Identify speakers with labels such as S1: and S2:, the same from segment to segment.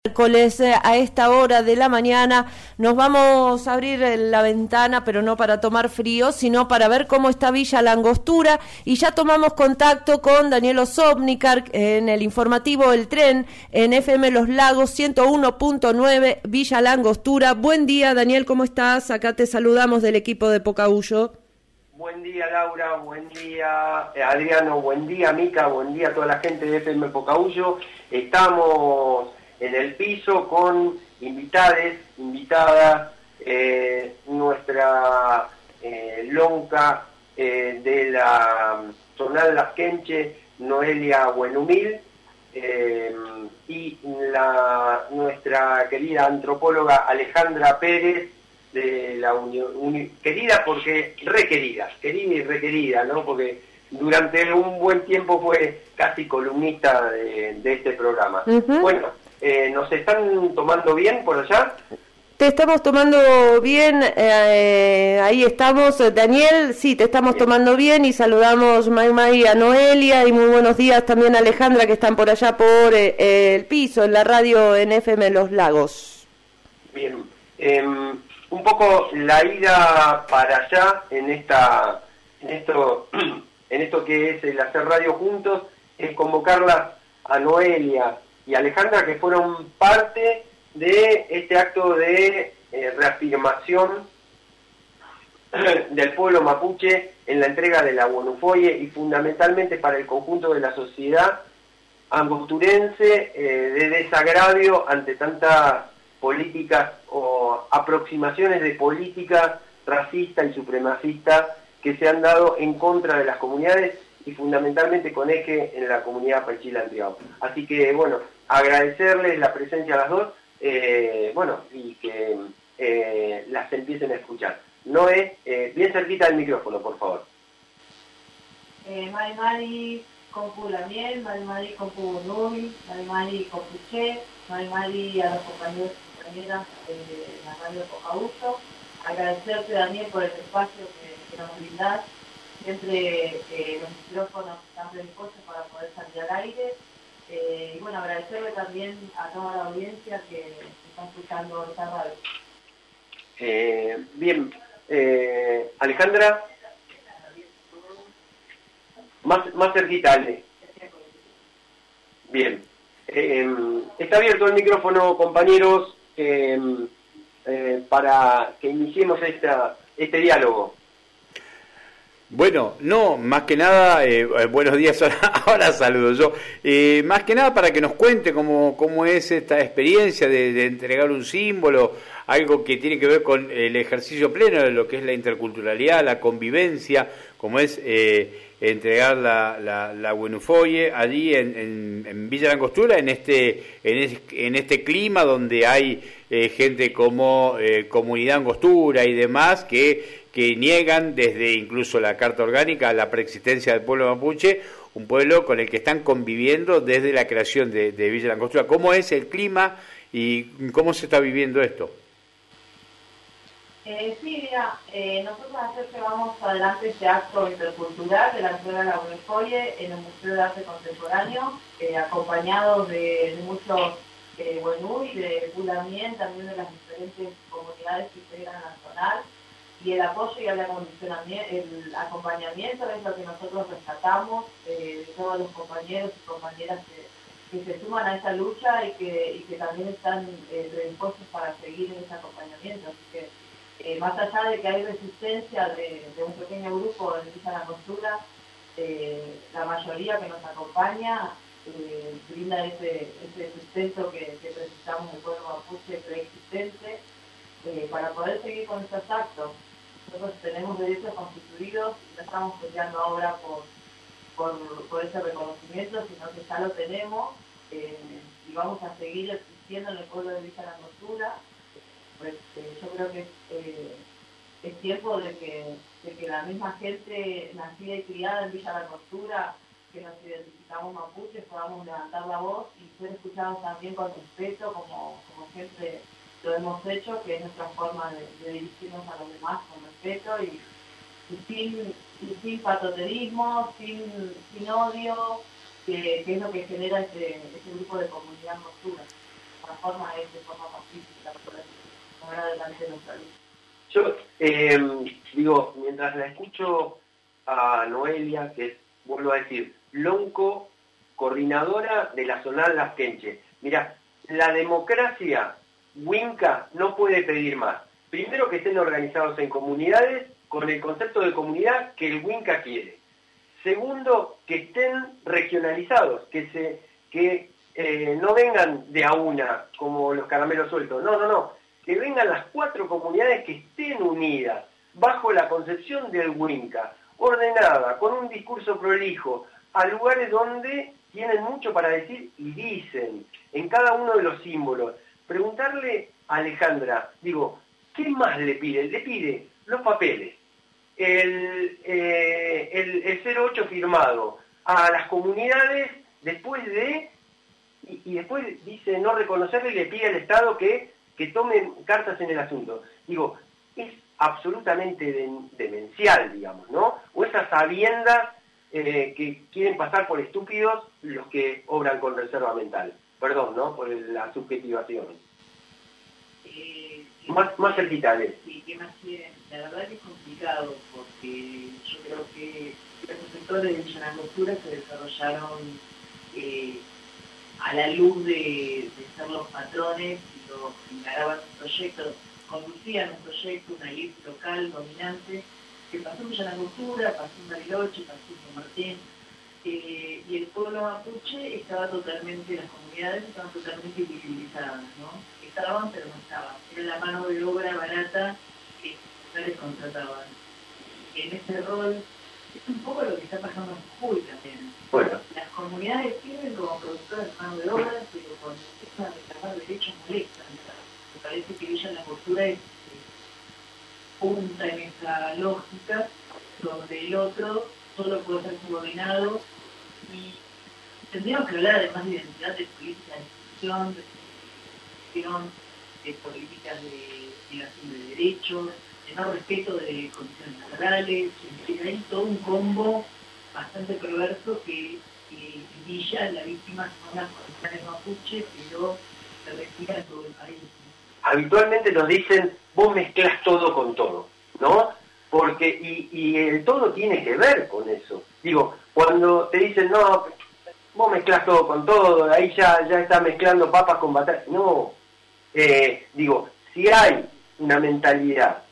S1: Miércoles a esta hora de la mañana nos vamos a abrir la ventana, pero no para tomar frío, sino para ver cómo está Villa La Angostura, y ya tomamos contacto con Daniel Osobnikar en el informativo El Tren en FM Los Lagos 101.9 Villa La Angostura. Buen día, Daniel, ¿cómo estás? Acá te saludamos del equipo de Pocahuyo.
S2: Buen día, Laura, buen día, Adriano, buen día, Mica, buen día a toda la gente de FM Pocahuyo. Estamos en el piso con invitadas, nuestra lonca de la Zonal Las Quenches, Noelia Buenumil, y nuestra querida antropóloga Alejandra Pérez, de la querida porque querida y requerida, ¿no? Porque durante un buen tiempo fue casi columnista de este programa. Bueno, ¿nos están tomando bien por allá?
S1: Te estamos tomando bien, ahí estamos, Daniel, sí, te estamos tomando bien, y saludamos May a Noelia, y muy buenos días también a Alejandra, que están por allá por el piso, en la radio en FM Los Lagos.
S2: Bien, un poco la ida para allá en esto que es el hacer radio juntos, es convocarlas a Noelia y Alejandra, que fueron parte de este acto de reafirmación del pueblo mapuche en la entrega de la Buenufoye, y fundamentalmente para el conjunto de la sociedad angosturense, de desagravio ante tantas políticas o aproximaciones de política racista y supremacista que se han dado en contra de las comunidades, y fundamentalmente con eje en la comunidad Pachila-Antriao. Así que, bueno, agradecerles la presencia a las dos, y que las empiecen a escuchar. Noé, bien cerquita del micrófono, por favor.
S3: Mari Compu Lamiel, Mari Compu Nui, Mari Compuche, Mari a los compañeros y compañeras de la radio Pocahuyo. Agradecerte, Daniel, por el espacio que nos brindás. Siempre los micrófonos están predispuestos para poder salir al aire. Y bueno, agradecerle también a toda la audiencia que está escuchando esta radio.
S2: Bien, Alejandra, más cerquita, Ale. Bien, está abierto el micrófono, compañeros, para que iniciemos este diálogo.
S4: Bueno, no, más que nada, buenos días, ahora saludo yo. Más que nada para que nos cuente cómo es esta experiencia de entregar un símbolo, algo que tiene que ver con el ejercicio pleno de lo que es la interculturalidad, la convivencia, como es entregar la Buenufoye allí en Villa La Angostura, en este clima donde hay gente como Comunidad Angostura y demás que niegan desde incluso la Carta Orgánica la preexistencia del pueblo mapuche, un pueblo con el que están conviviendo desde la creación de Villa La Angostura. ¿Cómo es el clima y cómo se está viviendo esto?
S3: Sí, mira, nosotros ayer llevamos adelante este acto intercultural de la entrega de la Buenufoye en el Museo de Arte Contemporáneo, acompañados de muchos Buenú y de Pulamien, también de las diferentes comunidades que integran la zonal. Y el apoyo y el acompañamiento es lo que nosotros rescatamos de todos los compañeros y compañeras que se suman a esta lucha y que también están predispuestos para seguir en ese acompañamiento. Así que más allá de que hay resistencia de un pequeño grupo en Villa La Angostura, la mayoría que nos acompaña brinda ese sustento que precisamos del pueblo mapuche preexistente para poder seguir con estos actos. Nosotros tenemos derechos constituidos y no estamos peleando ahora por ese reconocimiento, sino que ya lo tenemos, y vamos a seguir existiendo en el pueblo de Villa La Angostura. Pues, yo creo que es tiempo de que la misma gente nacida y criada en Villa La Angostura, que nos identificamos mapuches, podamos levantar la voz y ser escuchados también con respeto, como siempre lo hemos hecho, que es nuestra forma de dirigirnos a los demás con respeto y sin patoterismo, sin odio, que es lo que genera este grupo de comunidad Angostura. forma es de forma pacífica, por poner adelante nuestra lucha.
S2: Yo digo, mientras la escucho a Noelia, que es, vuelvo a decir, lonco, coordinadora de la Zonal Las Quenches. Mira, la democracia Winca no puede pedir más. Primero, que estén organizados en comunidades con el concepto de comunidad que el Winca quiere. Segundo, que estén regionalizados, que no vengan de a una como los caramelos sueltos. No. Que vengan las 4 comunidades que estén unidas bajo la concepción del Winca, ordenada, con un discurso prolijo, a lugares donde tienen mucho para decir y dicen, en cada uno de los símbolos. Preguntarle a Alejandra, digo, ¿qué más le pide? Le pide los papeles, el 08 firmado a las comunidades después de, y después dice no reconocerle y le pide al Estado que tomen cartas en el asunto. Digo, es absolutamente demencial, digamos, ¿no? O esas sabiendas que quieren pasar por estúpidos los que obran con reserva mental. Perdón, ¿no? Por la subjetivación. Más cerquita de...
S5: Sí, ¿qué más quieren? La verdad que es complicado porque yo creo que los sectores de Villa Langostura se desarrollaron a la luz de ser los patrones y los que encaraban sus proyectos, conducían un proyecto, una elite local dominante, que pasó en Villa Langostura, pasó en Bariloche, pasó en San Martín, y el pueblo mapuche estaba totalmente, las comunidades estaban totalmente invisibilizadas, ¿no? Estaban pero no estaban, era la mano de obra barata que no les contrataban. En ese rol es un poco lo que está pasando en Jujuy también.
S2: Bueno.
S5: Las comunidades sirven como productoras de mano de obra, pero cuando empiezan a reclamar derechos molestan. Me parece que Villa Langostura es punta en esa lógica donde el otro solo puede ser subordinado, y tendríamos que hablar además de identidad de política de institución, de políticas de negación de derechos, de no respeto de condiciones laborales, hay todo un combo bastante perverso que Villa, la víctima son las comunidades mapuche, pero se respira en todo el país.
S2: Habitualmente nos dicen, vos mezclás todo con todo, ¿no? Porque, y el todo tiene que ver con eso. Digo, cuando te dicen, no, vos mezclás todo con todo, ahí ya estás mezclando papas con batatas. No, digo, si hay una mentalidad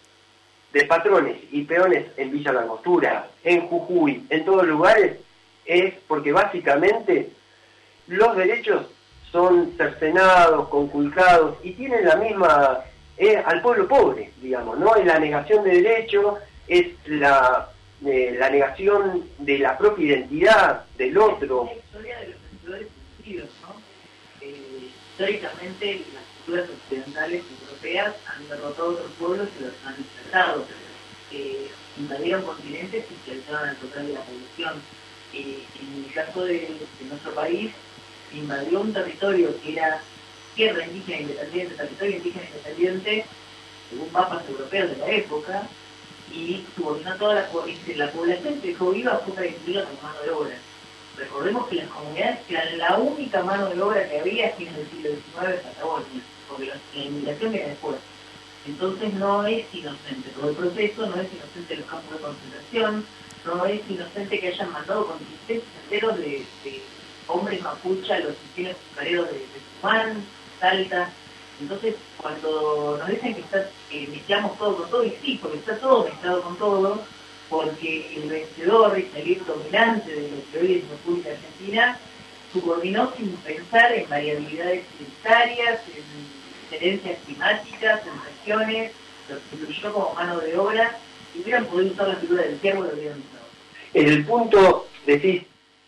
S2: de patrones y peones en Villa Langostura, en Jujuy, en todos lugares, es porque básicamente los derechos son cercenados, conculcados y tienen la misma, al pueblo pobre, digamos, ¿no? Es la negación de derechos, es la negación de la propia identidad del otro.
S5: La historia de los vencedores vencidos, ¿no? Históricamente las culturas occidentales europeas han derrotado a otros pueblos y los han despertado. Invadieron continentes y esclavizaron al total de la población. En el caso de nuestro país, invadió un territorio que era tierra indígena independiente, territorio indígena independiente, según mapas europeos de la época, y subordinó toda la población que dejó viva fue incluida como mano de obra. Recordemos que las comunidades eran la única mano de obra que había a fines del siglo XIX en Patagonia, porque la inmigración viene después. Entonces no es inocente todo el proceso, no es inocente los campos de concentración, no es inocente que hayan mandado contingentes enteros de hombres mapuche a los sistemas azucareros de Tucumán, Salta. Entonces, cuando nos dicen que mezclamos todo con todo, y sí, porque está todo mezclado con todo, porque el vencedor y el dominante de lo que hoy es la República Argentina subordinó sin pensar en variabilidades identitarias, en diferencias climáticas, en regiones, lo incluyó como mano de obra, y hubieran podido usar la figura del siervo, lo hubieran usado.
S2: En el punto, decís,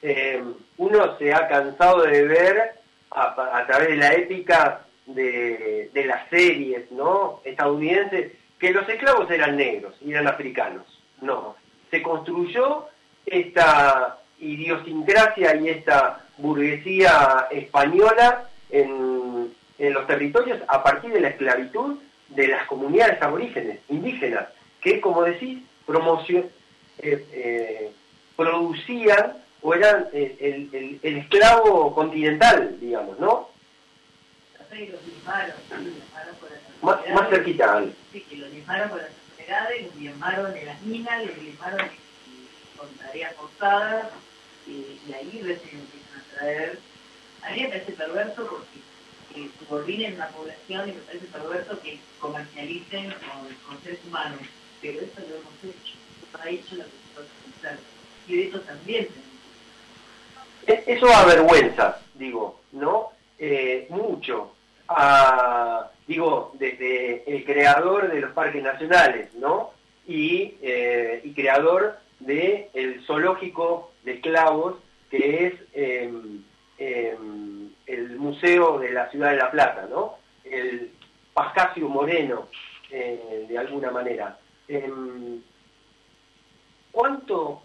S2: uno se ha cansado de ver a través de la épica de las series, ¿no?, estadounidenses, que los esclavos eran negros y eran africanos. No, se construyó esta idiosincrasia y esta burguesía española en los territorios a partir de la esclavitud de las comunidades aborígenes, indígenas, que, como decís, producían o eran el esclavo continental, digamos, ¿no?
S5: Santa Fe y los limaron, sí, los limaron con las
S2: Más
S5: enfermedades.
S2: cerquita, Ale.
S5: Sí, que los limaron con las enfermedades, los limaron en las minas, los limaron con tareas forzadas, y ahí recién empiezan a traer. A mí me parece perverso porque subordinen una población, y me parece perverso que comercialicen con seres humanos, pero eso lo hemos hecho, eso ha hecho la cultura occidental, y de eso también tenemos.
S2: Eso avergüenza, digo, ¿no? Mucho. Digo, desde el creador de los parques nacionales, ¿no? Y creador del zoológico de esclavos, que es el museo de la ciudad de La Plata, ¿no? El Pascasio Moreno, de alguna manera. ¿Cuánto,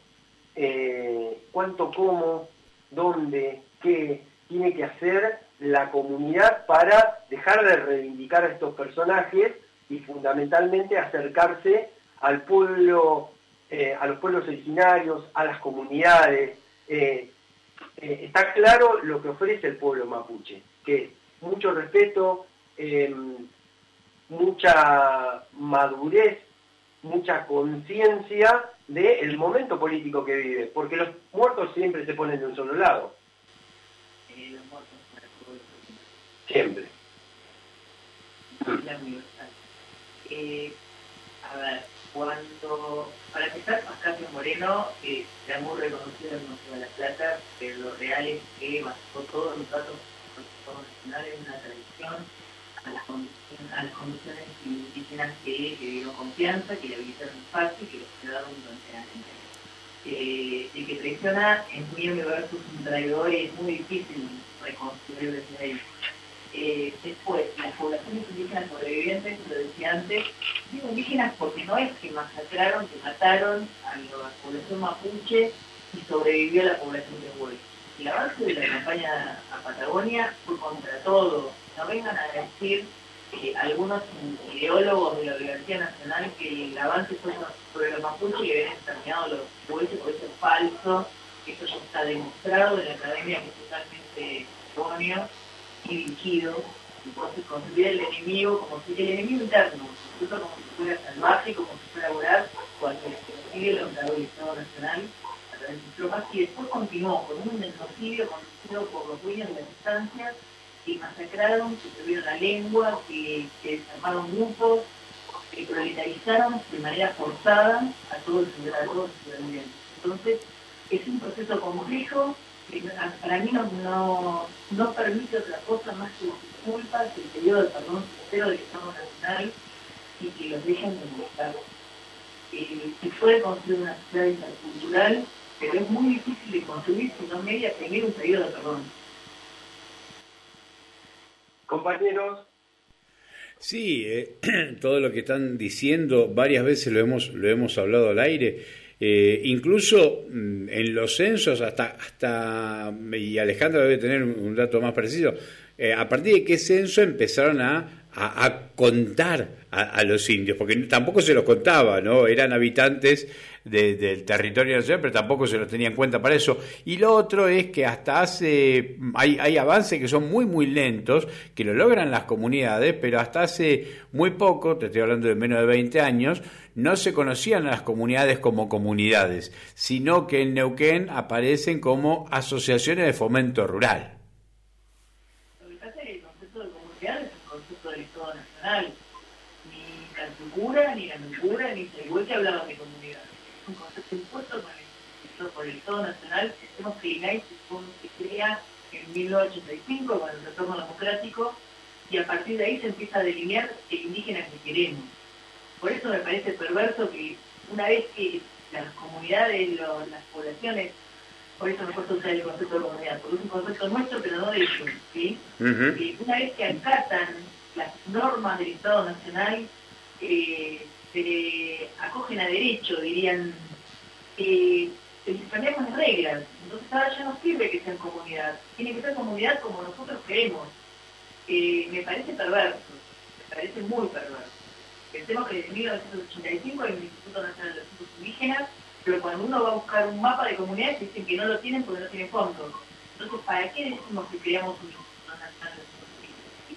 S2: cómo, dónde, qué tiene que hacer la comunidad para dejar de reivindicar a estos personajes y fundamentalmente acercarse al pueblo, a los pueblos originarios, a las comunidades? Está claro lo que ofrece el pueblo mapuche, que es mucho respeto, mucha madurez, mucha conciencia del momento político que vive, porque los muertos siempre se ponen de un solo lado.
S5: Los muertos para el pueblo.
S2: Siempre.
S5: La universal. A ver, para empezar, Pascasio Moreno era muy reconocido en el Museo de La Plata, pero lo real es que basó todos los datos nacionales en una tradición a las condiciones indígenas que le dieron confianza, que le habilitaron espacio y que los quedaron durante años. El que traiciona es muy versus un traidor y es muy difícil reconstruir desde ahí. Después, las poblaciones indígenas sobrevivientes, lo decía antes, digo indígenas porque no es que masacraron, que mataron a la población mapuche y sobrevivió la población de Huey. El avance de la campaña a Patagonia fue contra todo. No vengan a decir algunos ideólogos de la Universidad Nacional que el avance fue sobre los mapuches y habían exterminado los huesos, porque eso es falso. Eso ya está demostrado en la academia, que es totalmente erróneo y dirigido, entonces construir el enemigo como si el enemigo interno, incluso como si fuera salvaje, como si fuera voraz, cuando se sigue lo que el Estado Nacional a través de diplomas, y después continuó con un genocidio conducido por los dueños de las estancias que masacraron, que tuvieron la lengua, que desarmaron grupos, que proletarizaron de manera forzada a todos los ciudadanos. Entonces, es un proceso complejo que para mí no permite otra cosa más que disculpas, el periodo de perdón sincero del Estado Nacional y que los dejen de molestar. Se puede construir una sociedad intercultural, pero es muy difícil de construir si no media primero un periodo de perdón.
S2: Compañeros.
S4: Sí, todo lo que están diciendo varias veces lo hemos hablado al aire. Incluso en los censos, hasta y Alejandra debe tener un dato más preciso, a partir de qué censo empezaron a contar a los indios, porque tampoco se los contaba, ¿no? Eran habitantes del territorio nacional, pero tampoco se los tenía en cuenta para eso. Y lo otro es que hasta hay avances que son muy muy lentos, que lo logran las comunidades, pero hasta hace muy poco, te estoy hablando de menos de 20 años, no se conocían a las comunidades como comunidades, sino que en Neuquén aparecen como asociaciones de fomento rural.
S5: Lo que pasa es que el concepto de comunidad es un concepto del Estado Nacional. Ni Cantucura, ni Nanucura, ni Saigüe que hablaban de comunidad. Es un concepto impuesto por el Estado Nacional. Pensemos que el INAI se crea en 1985 con el retorno democrático y a partir de ahí se empieza a delinear el indígena que queremos. Por eso me parece perverso que una vez que las comunidades, las poblaciones, por eso me gusta usar el concepto de comunidad, porque es un concepto nuestro pero no de ellos, ¿sí? Una vez que acatan las normas del Estado Nacional, se acogen a derecho, dirían, les ponemos reglas. Entonces ahora ya no sirve que sean comunidad, tiene que ser comunidad como nosotros queremos. Me parece perverso, me parece muy perverso. Pensemos que desde 1985 hay un Instituto Nacional de Asuntos Indígenas, pero cuando uno va a buscar un mapa de comunidades dicen que no lo tienen porque no tienen fondos. Entonces, ¿para qué decimos que creamos un Instituto Nacional de Asuntos Indígenas?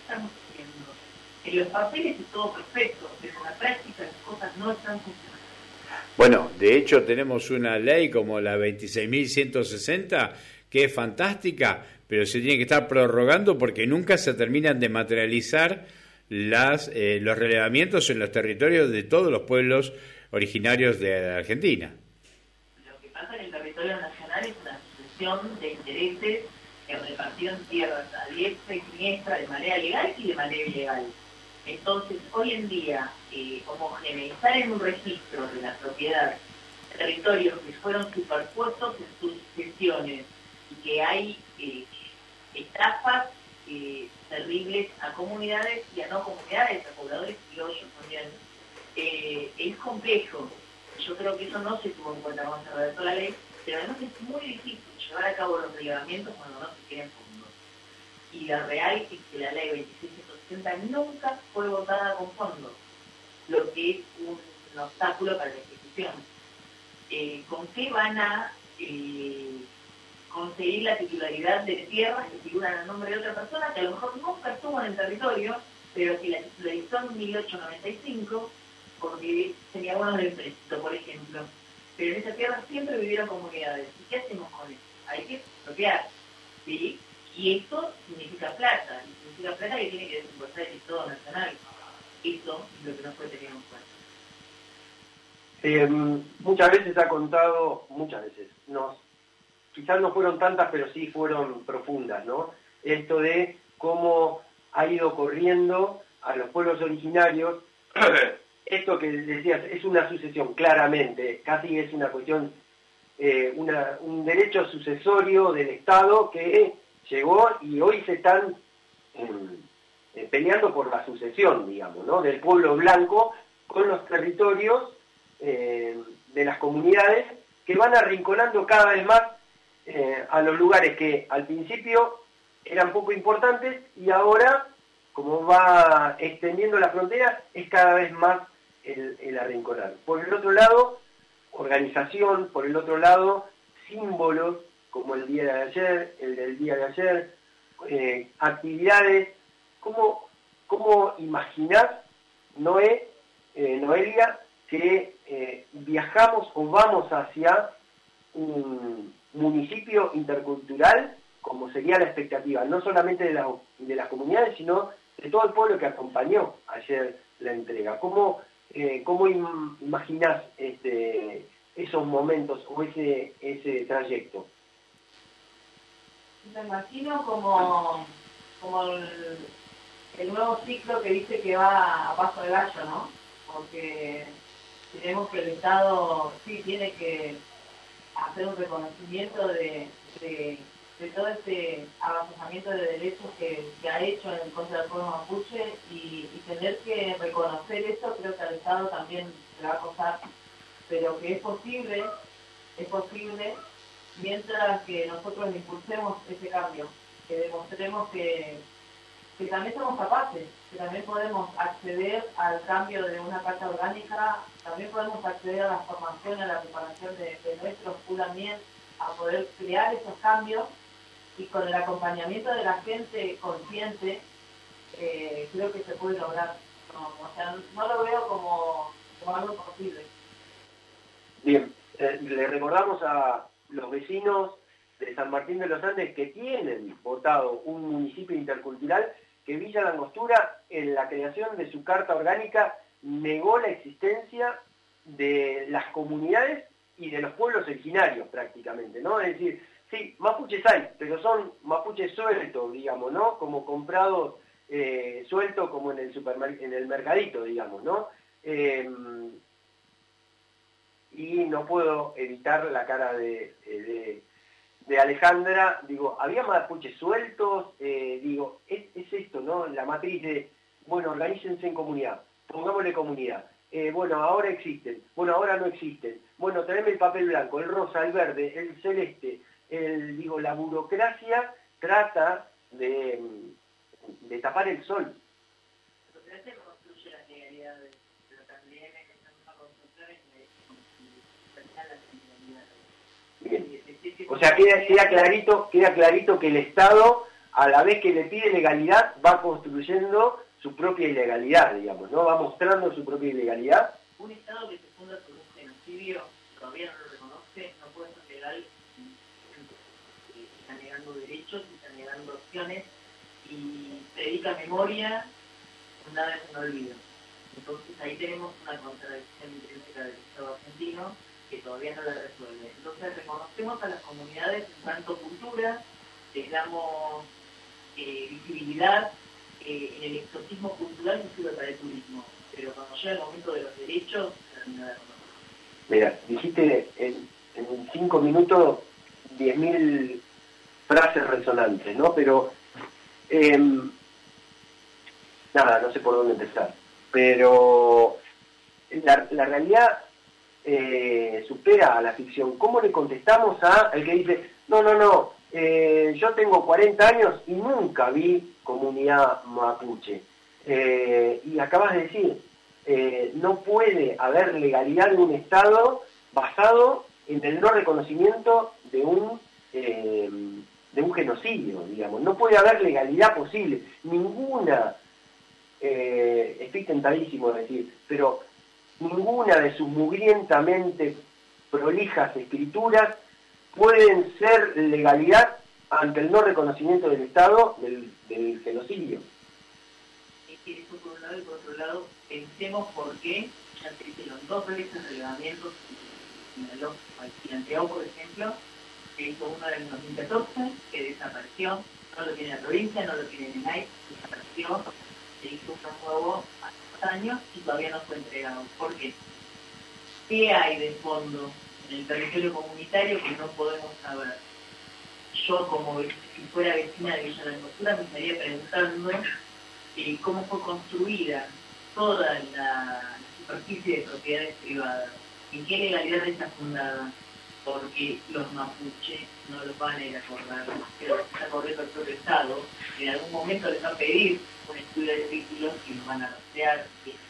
S5: estamos haciendo? En los papeles es todo perfecto, pero en la práctica las cosas no están funcionando.
S4: Bueno, de hecho tenemos una ley como la 26.160 que es fantástica, pero se tiene que estar prorrogando porque nunca se terminan de materializar los relevamientos en los territorios de todos los pueblos originarios de Argentina.
S5: Lo que pasa en el territorio nacional es una sucesión de intereses que repartieron tierras a diestra y siniestra de manera legal y de manera ilegal. Entonces, hoy en día, homogeneizar en un registro de la propiedad territorios que fueron superpuestos en sus gestiones y que hay estafas terribles a comunidades y a no comunidades, a pobladores criollos también, es complejo. Yo creo que eso no se tuvo en cuenta cuando se redactó la ley, pero además es muy difícil llevar a cabo los relevamientos cuando no se tienen fondos. Y la real es que la ley 2660 nunca fue votada con fondos, lo que es un obstáculo para la ejecución. ¿Con qué van a conseguir la titularidad de tierras que figuran a nombre de otra persona que a lo mejor nunca estuvo en el territorio, pero que la titularizó en 1895 porque tenía bonos de empréstito, por ejemplo? Pero en esa tierra siempre vivieron comunidades. ¿Y qué hacemos con eso? Hay que expropiar, ¿sí? Y esto significa plata, que tiene que desembolsar el Estado Nacional. Eso es lo que no fue tenido en cuenta.
S2: Muchas veces ha contado, quizás no fueron tantas, pero sí fueron profundas, ¿no? Esto de cómo ha ido corriendo a los pueblos originarios. Esto que decías es una sucesión, claramente, casi es una cuestión, un derecho sucesorio del Estado que llegó y hoy se están peleando por la sucesión, digamos, ¿no? Del pueblo blanco con los territorios de las comunidades que van arrinconando cada vez más a los lugares que al principio eran poco importantes y ahora, como va extendiendo la frontera, es cada vez más el arrinconar. Por el otro lado, organización, por el otro lado, símbolos como el día de ayer, el del día de ayer, actividades. ¿Cómo imaginás, Noelia, que viajamos o vamos hacia un municipio intercultural, como sería la expectativa, no solamente de las comunidades, sino de todo el pueblo que acompañó ayer la entrega? ¿Cómo imaginás esos momentos o ese trayecto?
S3: Me imagino como el nuevo ciclo que dice que va a paso de gallo, ¿no? Porque tenemos que el Estado sí tiene que hacer un reconocimiento de todo este avanzamiento de derechos que ha hecho en contra del pueblo mapuche y tener que reconocer eso. Creo que al Estado también le va a costar, pero que es posible mientras que nosotros impulsemos ese cambio, que demostremos que también somos capaces, que también podemos acceder al cambio de una carta orgánica, también podemos acceder a la formación, a la preparación de nuestros pulamien, a poder crear esos cambios, y con el acompañamiento de la gente consciente, creo que se puede lograr. No lo veo como algo posible.
S2: Bien, le recordamos a los vecinos de San Martín de los Andes que tienen votado un municipio intercultural que Villa La Angostura, en la creación de su carta orgánica, negó la existencia de las comunidades y de los pueblos originarios prácticamente, ¿no? Es decir, sí, mapuches hay, pero son mapuches sueltos, digamos, ¿no? Como comprados sueltos como en el mercadito, digamos, ¿no? Y no puedo evitar la cara de Alejandra. Digo, ¿había mapuches sueltos? Es esto, ¿no? La matriz de, bueno, organícense en comunidad, pongámosle comunidad. Bueno, ahora existen, bueno, ahora no existen. Bueno, teneme el papel blanco, el rosa, el verde, el celeste. La burocracia trata de tapar el sol.
S5: La burocracia construye las legalidades, pero también están una construcción
S2: Bien. O sea, queda clarito que el Estado a la vez que le pide legalidad, va construyendo su propia ilegalidad, digamos, ¿no? Va mostrando su propia ilegalidad.
S5: Un Estado que se funda sobre un genocidio, todavía no lo reconoce, no puede ser legal, está negando derechos, está negando opciones, y predica memoria, nada es un olvido. Entonces ahí tenemos una contradicción intrínseca del Estado argentino que todavía no la resuelve. Entonces reconocemos a las comunidades en tanto cultura, les damos visibilidad en el exotismo cultural que sirve para el turismo, pero cuando llega el momento de los derechos, se termina de reconocer.
S2: Mira, dijiste en 5 minutos 10.000 frases resonantes, ¿no? Pero, nada, no sé por dónde empezar. Pero la realidad supera a la ficción. ¿Cómo le contestamos al que dice, no, yo tengo 40 años y nunca vi comunidad mapuche? Y acabas de decir, no puede haber legalidad de un Estado basado en el no reconocimiento de un genocidio, digamos. No puede haber legalidad posible. Ninguna, estoy tentadísimo de decir, pero ninguna de sus mugrientamente prolijas escrituras pueden ser legalidad ante el no reconocimiento del Estado del genocidio.
S5: Eso por un lado, y por otro lado, pensemos por qué ya se hicieron 2 veces relevamientos en Santiago, por ejemplo, se hizo uno en 2014, que desapareció, no lo tiene la provincia, no lo tiene el INAI, desapareció, se hizo uno nuevo hace 2 años y todavía no fue entregado. ¿Por qué? ¿Qué hay de fondo en el territorio comunitario que no podemos saber? Yo, como si fuera vecina de Villa Langostura, me estaría preguntando cómo fue construida toda la superficie de propiedades privadas, en qué legalidad está fundada, porque los mapuches no los van a ir a acordar, pero está corriendo el propio Estado, en algún momento les va a pedir un estudio de títulos y los van a rastrear.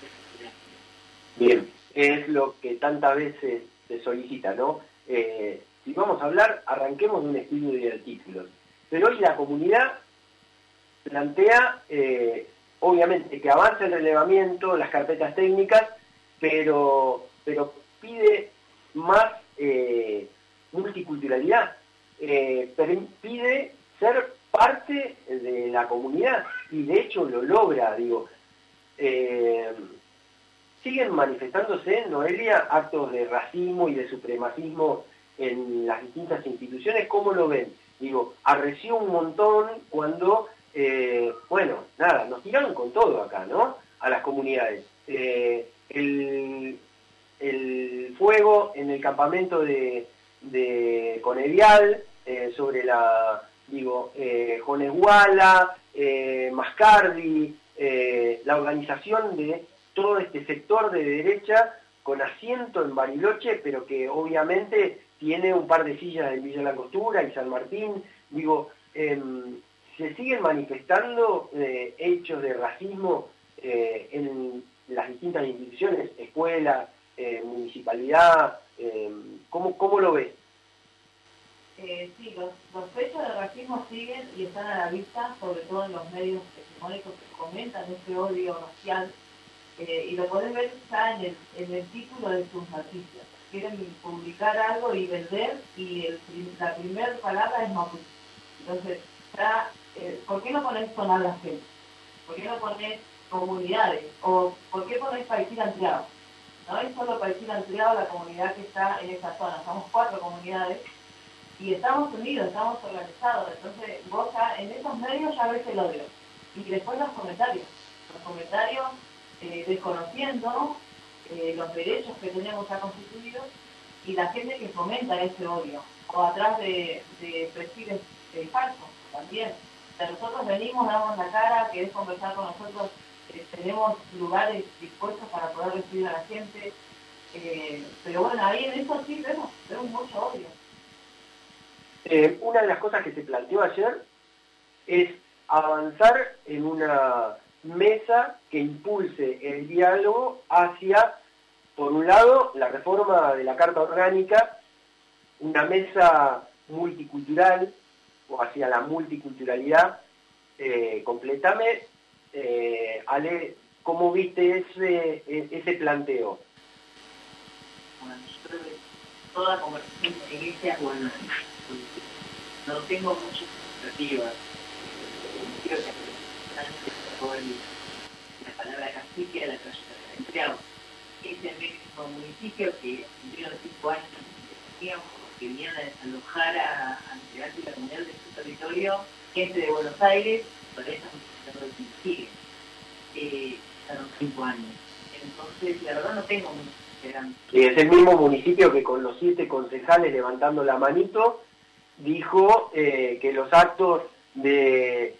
S2: Bien, es lo que tantas veces se solicita, ¿no? Si vamos a hablar, arranquemos de un estudio de títulos. Pero hoy la comunidad plantea, obviamente, que avance el relevamiento, las carpetas técnicas, pero pide más multiculturalidad, pide ser parte de la comunidad, y de hecho lo logra, digo. Siguen manifestándose, Noelia, actos de racismo y de supremacismo en las distintas instituciones. ¿Cómo lo ven? Digo, arreció un montón cuando, nos tiraron con todo acá, ¿no? A las comunidades. El fuego en el campamento de Conevial, sobre Jonesguala, Mascardi, la organización de todo este sector de derecha con asiento en Bariloche, pero que obviamente tiene un par de sillas en Villa Langostura y San Martín. Se siguen manifestando hechos de racismo en las distintas instituciones, escuela, municipalidad. ¿Cómo lo ves?
S3: Sí, los hechos de racismo siguen y están a la vista, sobre todo en los medios hegemónicos que comentan este odio racial, y lo podés ver ya en el título de sus noticias. Quieren publicar algo y vender, y la primera palabra es mapuche. Entonces, ¿por qué no pones palabras gente? ¿Por qué no pones comunidades? ¿O por qué pones Paisín Ampliado? No es solo Paisín Ampliado la comunidad que está en esa zona, somos 4 comunidades, y estamos unidos, estamos organizados. Entonces vos ya en esos medios ya ves el odio. Y después los comentarios desconociendo los derechos que tenemos ya constituidos, y la gente que fomenta ese odio, o atrás de perfiles falsos también. O sea, nosotros venimos, damos la cara, querés conversar con nosotros, tenemos lugares dispuestos para poder recibir a la gente, pero bueno, ahí en eso sí vemos mucho odio.
S2: Una de las cosas que se planteó ayer es avanzar en una mesa que impulse el diálogo hacia, por un lado, la reforma de la Carta Orgánica, una mesa multicultural, o hacia la multiculturalidad, completame, Ale, ¿cómo viste ese planteo?
S5: Bueno, yo creo que toda conversación en iglesia, bueno, no tengo muchas expectativas. Creo que la palabra cacique a la trayectoria de Santiago. Es el mismo municipio que cumplieron 5 años que vinieron a desalojar a integrantes de la comunidad de su territorio, gente de Buenos Aires, por eso sigue. Pasaron 5 años. Entonces, la verdad no tengo mucha esperanza.
S2: Y es el mismo municipio que con los 7 concejales levantando la manito dijo que los actos de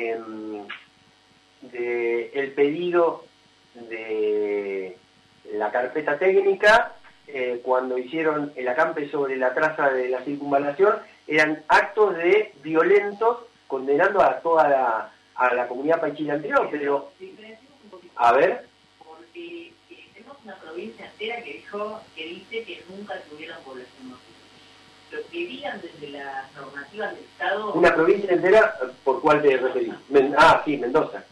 S2: el pedido de la carpeta técnica, cuando hicieron el acampe sobre la traza de la circunvalación, eran actos de violentos condenando a toda la comunidad paichila anterior, pero a ver,
S5: porque tenemos una provincia entera que dice que nunca tuvieron población mapuche. Lo que digan desde las normativas del Estado.
S2: Una provincia entera, ¿por cuál te referís? Sí, Mendoza.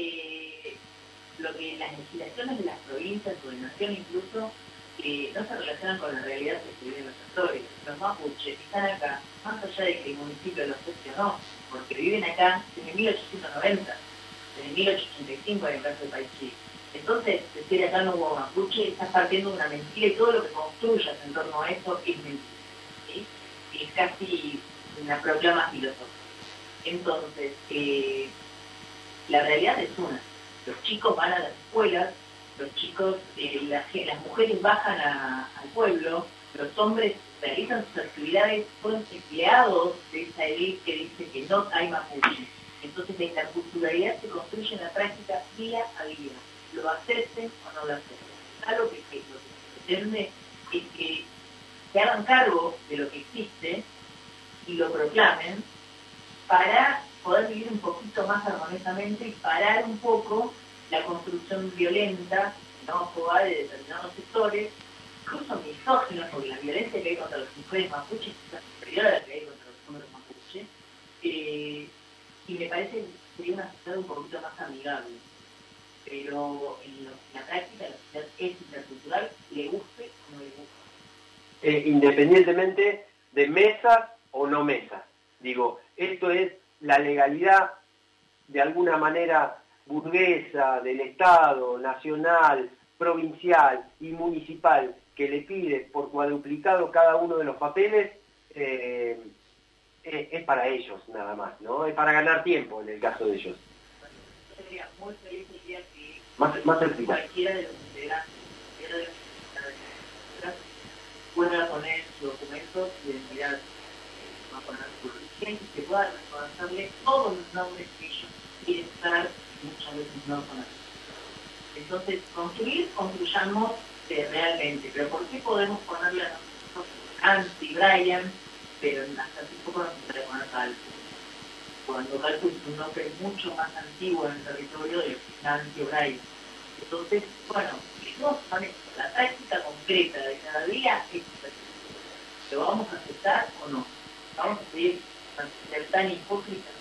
S5: Lo que las legislaciones de las provincias o de nación incluso no se relacionan con la realidad que viven los actores. Los mapuches están acá, más allá de que el municipio los acepte o no, porque viven acá desde 1890, desde 1885 en el caso de Paichí. Entonces, decir acá no hubo mapuche, estás partiendo de una mentira y todo lo que construyas en torno a eso es mentira. ¿Sí? Es casi una proclama filosófica. Entonces, la realidad es una. Los chicos van a las escuelas, los chicos, las mujeres bajan al pueblo, los hombres realizan sus actividades, son empleados de esa élite que dice que no hay mapuche. Entonces la interculturalidad se construye en la práctica día a día, lo acepten o no lo acepten. Algo que lo que pretende es que se hagan cargo de lo que existe y lo proclamen para poder vivir un poquito más armoniosamente y parar un poco la construcción violenta, xenófoba de determinados sectores, incluso misóginos, porque la violencia que hay contra las mujeres mapuches es superior a la que hay contra los hombres mapuches, y me parece que sería una sociedad un poquito más amigable. Pero en la práctica la sociedad es intercultural, le guste o no le guste.
S2: Independientemente de mesas o no mesas. Digo, esto es la legalidad de alguna manera burguesa del Estado, nacional, provincial y municipal que le pide por cuadruplicado cada uno de los papeles, es para ellos nada más, ¿no? Es para ganar tiempo en el caso de ellos.
S5: Yo sería muy feliz el día que
S2: cualquiera
S5: de los integrantes pueda poner sus documentos de identidad, va a poner su origen y que pueda reconocerle todos los nombres que ellos quieren estar y muchas veces no conocen. Entonces, construyamos realmente, pero ¿por qué podemos ponerle a nosotros anti-Brian, pero hasta hace poco no se le pone Calpus? Cuando Calpus es un nombre mucho más antiguo en el territorio de anti-Brian. Entonces, bueno, la práctica concreta de cada día es ¿lo vamos a aceptar o no? ¿Vamos a seguir ser tan hipócritas?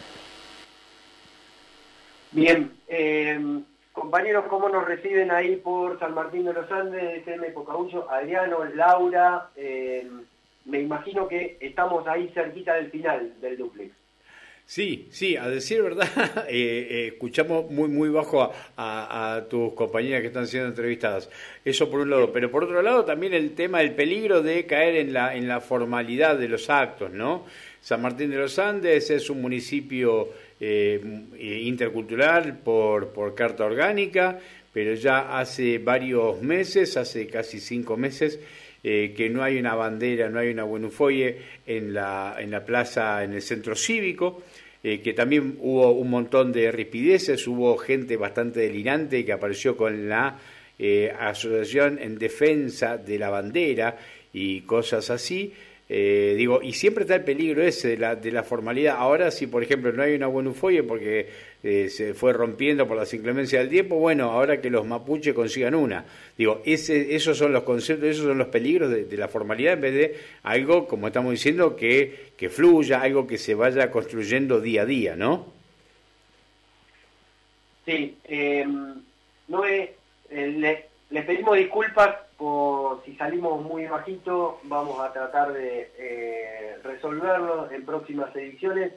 S2: Bien, compañeros, ¿cómo nos reciben ahí por San Martín de los Andes, SM Pocahuyo? Adriano, Laura, me imagino que estamos ahí cerquita del final del dúplex.
S4: Sí, a decir verdad, escuchamos muy bajo a tus compañeras que están siendo entrevistadas. Eso por un lado, pero por otro lado también el tema del peligro de caer en la formalidad de los actos, ¿no? San Martín de los Andes es un municipio intercultural por carta orgánica, pero ya hace varios meses, hace casi 5 meses, que no hay una bandera, no hay una buenufoye en la plaza, en el centro cívico, que también hubo un montón de rispideces, hubo gente bastante delirante que apareció con la asociación en defensa de la bandera y cosas así. Y siempre está el peligro ese de la formalidad. Ahora, si por ejemplo no hay una buenufoye porque se fue rompiendo por las inclemencias del tiempo, bueno, ahora que los mapuches consigan una. Esos son los conceptos, esos son los peligros de la formalidad, en vez de algo, como estamos diciendo, que fluya, algo que se vaya construyendo día a día, ¿no?
S2: Sí, les pedimos disculpas por si salimos muy bajito, vamos a tratar de resolverlo en próximas ediciones.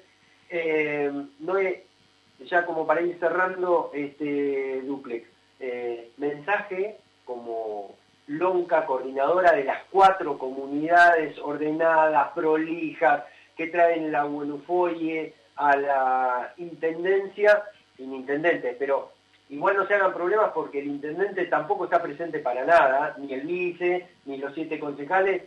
S2: Ya como para ir cerrando este dúplex, mensaje como Lonca, coordinadora de las 4 comunidades ordenadas, prolijas, que traen la UNUFOIE a la intendencia, sin intendentes, pero igual no se hagan problemas porque el intendente tampoco está presente para nada, ni el vice, ni los 7 concejales,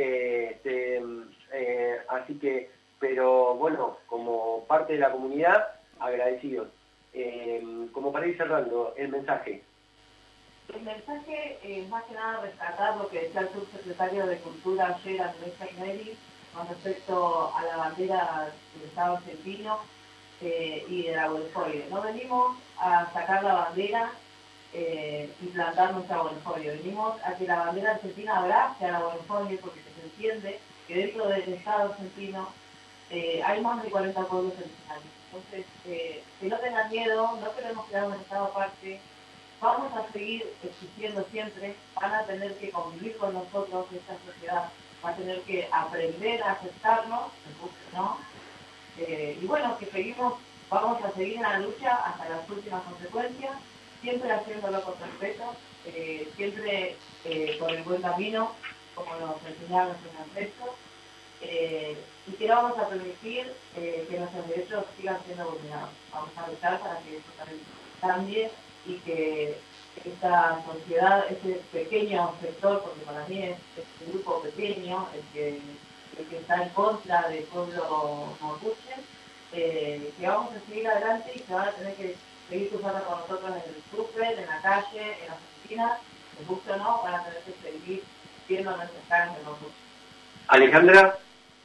S2: así que, pero bueno, como parte de la comunidad, agradecidos. Como para ir cerrando, el mensaje.
S3: El mensaje, más que nada, rescatar lo que decía el subsecretario de Cultura ayer, Andrés Carnelli, con respecto a la bandera del Estado argentino y de la UNUFOIE. No venimos a sacar la bandera y plantar nuestra UNUFOIE. Venimos a que la bandera argentina abrace a la UNUFOIE porque se entiende que dentro del Estado argentino hay más de 40 pueblos originarios. Entonces, que no tengan miedo, no queremos quedar en un Estado aparte, vamos a seguir existiendo siempre, van a tener que convivir con nosotros, esta sociedad va a tener que aprender a aceptarnos, ¿no? Y bueno, que vamos a seguir en la lucha hasta las últimas consecuencias, siempre haciéndolo con respeto, siempre por el buen camino, como nos enseñaron nuestros ancestros, y que no vamos a permitir que nuestros derechos sigan siendo vulnerados. Vamos a luchar para que eso también cambie y que esta sociedad, este pequeño sector, porque para mí es un grupo pequeño, el que está en contra del pueblo mapuche, que vamos a seguir adelante y que van a tener que seguir cruzando con nosotros en el súper, en la calle, en las oficinas, les guste o no, van a tener que seguir viendo nuestras caras de mapuche.
S2: Alejandra.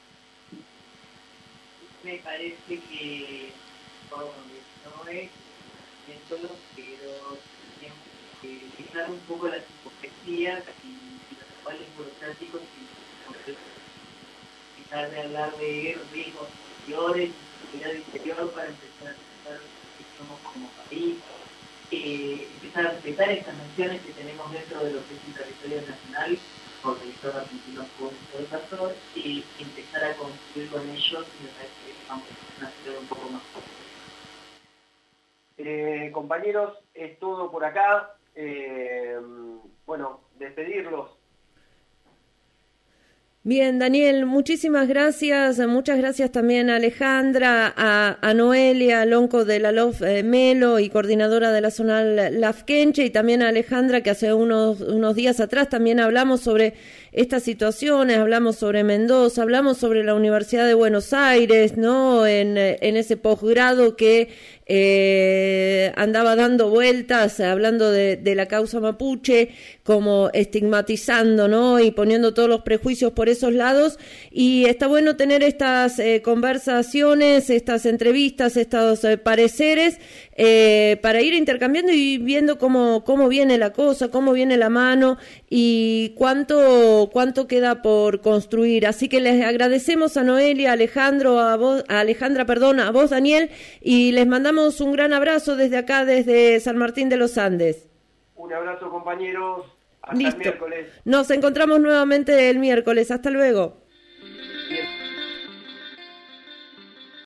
S5: Me parece que no es solo, pero tenemos que quitar un poco las hipocresías y los cuales burocráticos y empezar de hablar de riesgos exteriores y seguridad interior para empezar a pensar que somos como país, empezar a respetar estas naciones que tenemos dentro de lo que es el territorio nacional, porque el Estado argentino fue un pastor, y empezar a construir con ellos y me parece que vamos a una ciudad un poco más fuerte.
S2: Compañeros, es todo por acá. Bueno, despedirlos.
S1: Bien, Daniel, muchísimas gracias. Muchas gracias también a Alejandra, a Noelia Lonco de la LOF Melo y coordinadora de la zona Lafkenche, y también a Alejandra, que hace unos días atrás también hablamos sobre estas situaciones, hablamos sobre Mendoza, hablamos sobre la Universidad de Buenos Aires, ¿no? En ese posgrado que andaba dando vueltas, hablando de la causa mapuche, como estigmatizando, ¿no? Y poniendo todos los prejuicios por esos lados, y está bueno tener estas conversaciones, estas entrevistas, estos pareceres, para ir intercambiando y viendo cómo viene la cosa, cómo viene la mano y cuánto queda por construir. Así que les agradecemos a Noelia, a Alejandra, a vos, Daniel, y les mandamos un gran abrazo desde acá, desde San Martín de los Andes.
S2: Un abrazo, compañeros. Hasta
S1: Listo.
S2: el miércoles.
S1: Nos encontramos nuevamente el miércoles. Hasta luego.